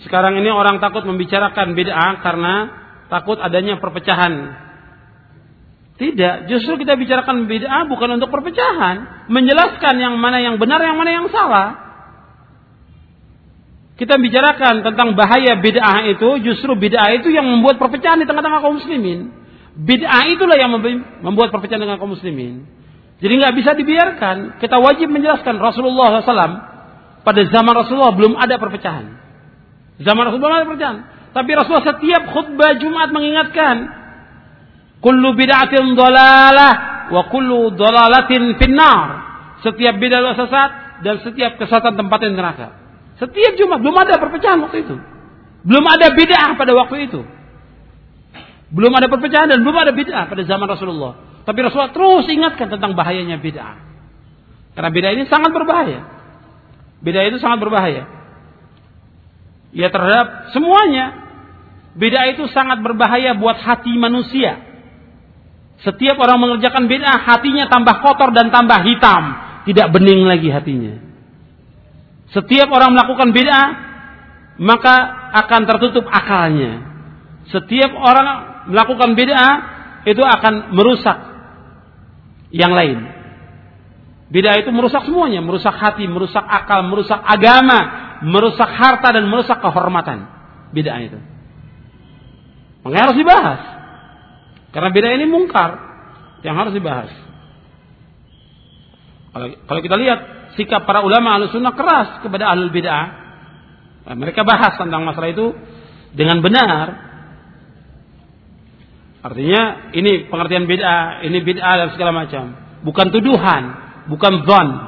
sekarang ini orang takut membicarakan bid'ah karena takut adanya perpecahan. Tidak, justru kita bicarakan bid'ah bukan untuk perpecahan, menjelaskan yang mana yang benar, yang mana yang salah. Kita bicarakan tentang bahaya bid'ah itu, justru bid'ah itu yang membuat perpecahan di tengah-tengah kaum muslimin. Bid'ah itulah yang membuat perpecahan dengan kaum muslimin. Jadi nggak bisa dibiarkan. Kita wajib menjelaskan. Rasulullah SAW pada zaman Rasulullah belum ada perpecahan. Zaman Rasulullah belum ada perpecahan. Tapi Rasulullah setiap khutbah Jumat mengingatkan, kullu bid'atin dhalalah wa kullu dhalalatin finnar. Setiap bid'ah adalah sesat dan setiap kesesatan tempatnya neraka. Setiap Jumat, belum ada perpecahan waktu itu. Belum ada bid'ah pada waktu itu. Belum ada perpecahan dan belum ada bid'ah pada zaman Rasulullah. Tapi Rasulullah terus ingatkan tentang bahayanya bid'ah. Karena bid'ah ini sangat berbahaya. Bid'ah itu sangat berbahaya. Ya terhadap semuanya. Bid'ah itu sangat berbahaya buat hati manusia. Setiap orang mengerjakan bid'ah, hatinya tambah kotor dan tambah hitam. Tidak bening lagi hatinya. Setiap orang melakukan bid'ah, maka akan tertutup akalnya. Setiap orang melakukan bid'ah, itu akan merusak yang lain. Bid'ah itu merusak semuanya. Merusak hati, merusak akal, merusak agama, merusak harta, dan merusak kehormatan. Bid'ah itu. Makanya harus dibahas. Karena bid'ah ini mungkar yang harus dibahas. Kalau kita lihat sikap para ulama Ahlussunnah keras kepada ahlul bid'ah, mereka bahas tentang masalah itu dengan benar. Artinya ini pengertian bid'ah, ini bid'ah dan segala macam. Bukan tuduhan, bukan dzan,